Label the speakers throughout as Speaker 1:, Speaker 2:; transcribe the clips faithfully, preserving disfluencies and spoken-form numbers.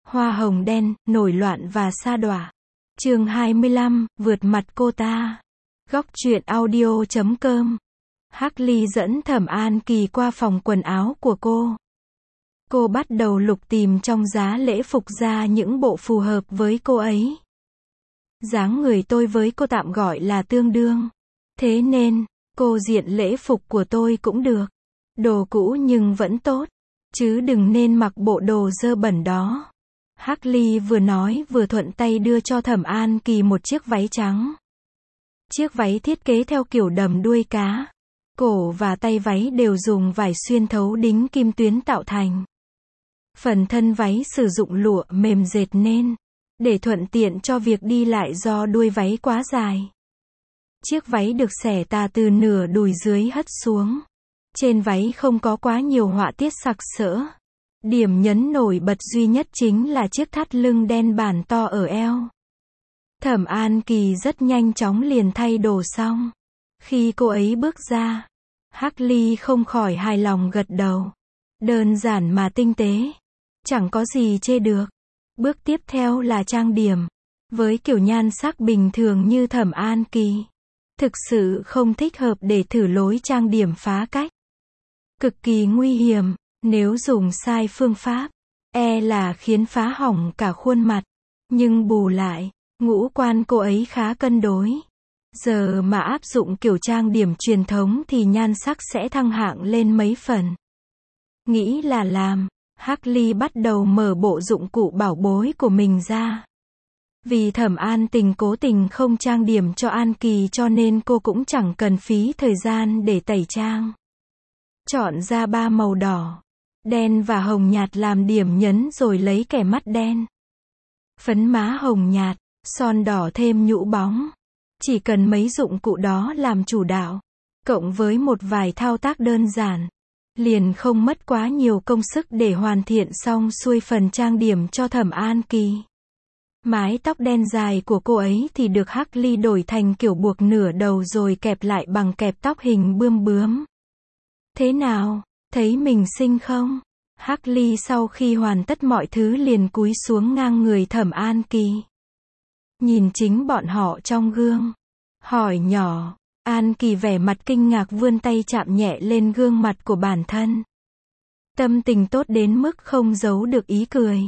Speaker 1: Hoa hồng đen, nổi loạn và sa đọa. Chương hai mươi lăm, vượt mặt cô ta. Góc truyện audio chấm com. Hắc Ly dẫn Thẩm An Kỳ qua phòng quần áo của cô. Cô bắt đầu lục tìm trong giá lễ phục ra những bộ phù hợp với cô ấy. Dáng người tôi với cô tạm gọi là tương đương. Thế nên, cô diện lễ phục của tôi cũng được. Đồ cũ nhưng vẫn tốt. Chứ đừng nên mặc bộ đồ dơ bẩn đó. Hắc Ly vừa nói vừa thuận tay đưa cho Thẩm An Kỳ một chiếc váy trắng. Chiếc váy thiết kế theo kiểu đầm đuôi cá. Cổ và tay váy đều dùng vải xuyên thấu đính kim tuyến tạo thành. Phần thân váy sử dụng lụa mềm dệt nên, để thuận tiện cho việc đi lại do đuôi váy quá dài. Chiếc váy được xẻ tà từ nửa đùi dưới hất xuống. Trên váy không có quá nhiều họa tiết sặc sỡ. Điểm nhấn nổi bật duy nhất chính là chiếc thắt lưng đen bản to ở eo. Thẩm An Kỳ rất nhanh chóng liền thay đồ xong. Khi cô ấy bước ra, Hắc Ly không khỏi hài lòng gật đầu. Đơn giản mà tinh tế. Chẳng có gì chê được. Bước tiếp theo là trang điểm. Với kiểu nhan sắc bình thường như Thẩm An Kỳ, thực sự không thích hợp để thử lối trang điểm phá cách. Cực kỳ nguy hiểm, nếu dùng sai phương pháp, e là khiến phá hỏng cả khuôn mặt. Nhưng bù lại, ngũ quan cô ấy khá cân đối. Giờ mà áp dụng kiểu trang điểm truyền thống thì nhan sắc sẽ thăng hạng lên mấy phần. Nghĩ là làm, Hắc Ly bắt đầu mở bộ dụng cụ bảo bối của mình ra. Vì Thẩm An Tình cố tình không trang điểm cho An Kỳ cho nên cô cũng chẳng cần phí thời gian để tẩy trang. Chọn ra ba màu đỏ, đen và hồng nhạt làm điểm nhấn rồi lấy kẻ mắt đen. Phấn má hồng nhạt, son đỏ thêm nhũ bóng. Chỉ cần mấy dụng cụ đó làm chủ đạo, cộng với một vài thao tác đơn giản, liền không mất quá nhiều công sức để hoàn thiện xong xuôi phần trang điểm cho Thẩm An Kỳ. Mái tóc đen dài của cô ấy thì được Hắc Ly đổi thành kiểu buộc nửa đầu rồi kẹp lại bằng kẹp tóc hình bươm bướm. Thế nào, thấy mình xinh không? Hắc Ly sau khi hoàn tất mọi thứ liền cúi xuống ngang người Thẩm An Kỳ. Nhìn chính bọn họ trong gương. Hỏi nhỏ. An Kỳ vẻ mặt kinh ngạc vươn tay chạm nhẹ lên gương mặt của bản thân. Tâm tình tốt đến mức không giấu được ý cười.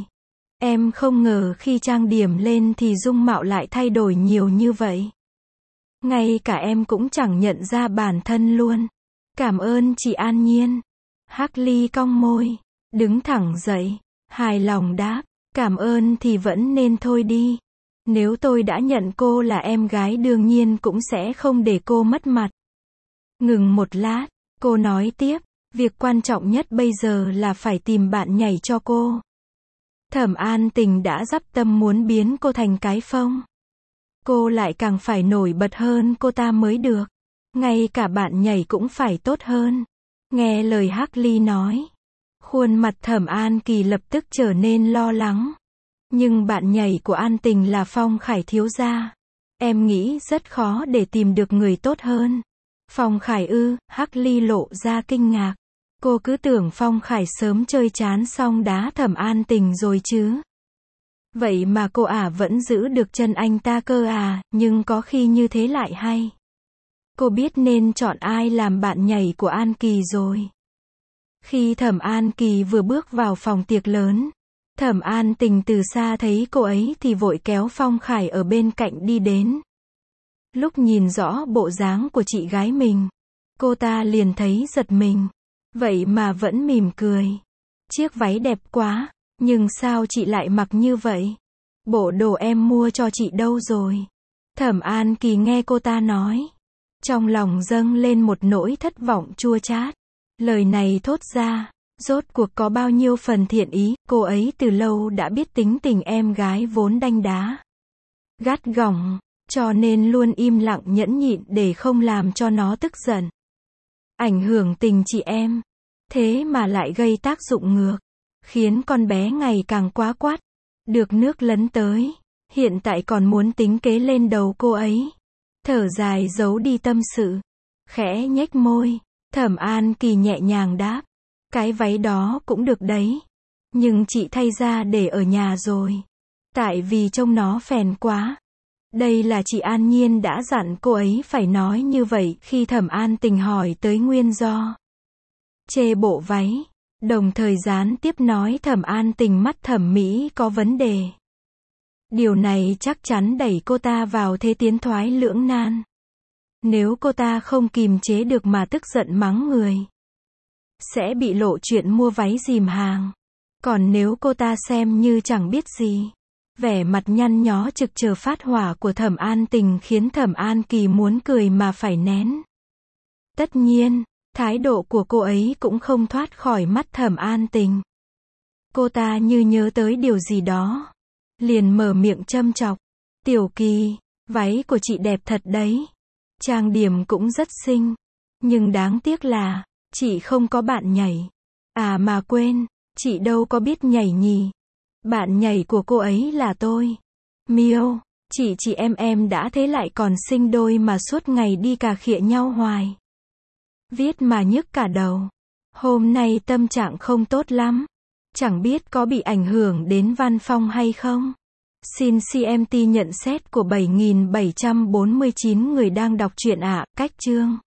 Speaker 1: Em không ngờ khi trang điểm lên thì dung mạo lại thay đổi nhiều như vậy. Ngay cả em cũng chẳng nhận ra bản thân luôn. Cảm ơn chị An Nhiên. Hắc Ly cong môi, đứng thẳng dậy, hài lòng đáp, cảm ơn thì vẫn nên thôi đi. Nếu tôi đã nhận cô là em gái đương nhiên cũng sẽ không để cô mất mặt. Ngừng một lát, cô nói tiếp, việc quan trọng nhất bây giờ là phải tìm bạn nhảy cho cô. Thẩm An Tình đã dắp tâm muốn biến cô thành cái phông. Cô lại càng phải nổi bật hơn cô ta mới được. Ngay cả bạn nhảy cũng phải tốt hơn. Nghe lời Hắc Ly nói, khuôn mặt Thẩm An Kỳ lập tức trở nên lo lắng. Nhưng bạn nhảy của An Tình là Phong Khải thiếu gia. Em nghĩ rất khó để tìm được người tốt hơn. Phong Khải ư? Hắc Ly lộ ra kinh ngạc. Cô cứ tưởng Phong Khải sớm chơi chán xong đá Thẩm An Tình rồi chứ. Vậy mà cô ả vẫn giữ được chân anh ta cơ à, nhưng có khi như thế lại hay. Cô biết nên chọn ai làm bạn nhảy của An Kỳ rồi. Khi Thẩm An Kỳ vừa bước vào phòng tiệc lớn, Thẩm An Tình từ xa thấy cô ấy thì vội kéo Phong Khải ở bên cạnh đi đến. Lúc nhìn rõ bộ dáng của chị gái mình, cô ta liền thấy giật mình. Vậy mà vẫn mỉm cười. Chiếc váy đẹp quá, nhưng sao chị lại mặc như vậy? Bộ đồ em mua cho chị đâu rồi? Thẩm An Kỳ nghe cô ta nói, trong lòng dâng lên một nỗi thất vọng chua chát. Lời này thốt ra, rốt cuộc có bao nhiêu phần thiện ý, cô ấy từ lâu đã biết tính tình em gái vốn đanh đá, gắt gỏng, cho nên luôn im lặng nhẫn nhịn để không làm cho nó tức giận. Ảnh hưởng tình chị em, thế mà lại gây tác dụng ngược, khiến con bé ngày càng quá quắt, được nước lấn tới, hiện tại còn muốn tính kế lên đầu cô ấy. Thở dài giấu đi tâm sự, khẽ nhếch môi, Thẩm An Kỳ nhẹ nhàng đáp, cái váy đó cũng được đấy. Nhưng chị thay ra để ở nhà rồi. Tại vì trông nó phèn quá. Đây là chị An Nhiên đã dặn cô ấy phải nói như vậy khi Thẩm An Tình hỏi tới nguyên do chê bộ váy, đồng thời gián tiếp nói Thẩm An Tình mắt thẩm mỹ có vấn đề. Điều này chắc chắn đẩy cô ta vào thế tiến thoái lưỡng nan. Nếu cô ta không kìm chế được mà tức giận mắng người, sẽ bị lộ chuyện mua váy dìm hàng. Còn nếu cô ta xem như chẳng biết gì, vẻ mặt nhăn nhó trực chờ phát hỏa của Thẩm An Tình khiến Thẩm An Kỳ muốn cười mà phải nén. Tất nhiên, thái độ của cô ấy cũng không thoát khỏi mắt Thẩm An Tình. Cô ta như nhớ tới điều gì đó, liền mở miệng châm chọc. Tiểu Kỳ, váy của chị đẹp thật đấy. Trang điểm cũng rất xinh. Nhưng đáng tiếc là, chị không có bạn nhảy. À mà quên, chị đâu có biết nhảy nhì. Bạn nhảy của cô ấy là tôi. Miêu, chị chị em em đã thế lại còn sinh đôi mà suốt ngày đi cà khịa nhau hoài. Viết mà nhức cả đầu. Hôm nay tâm trạng không tốt lắm. Chẳng biết có bị ảnh hưởng đến văn phong hay không? Xin xê em tê nhận xét của bảy nghìn bảy trăm bốn mươi chín người đang đọc truyện ạ. Cách chương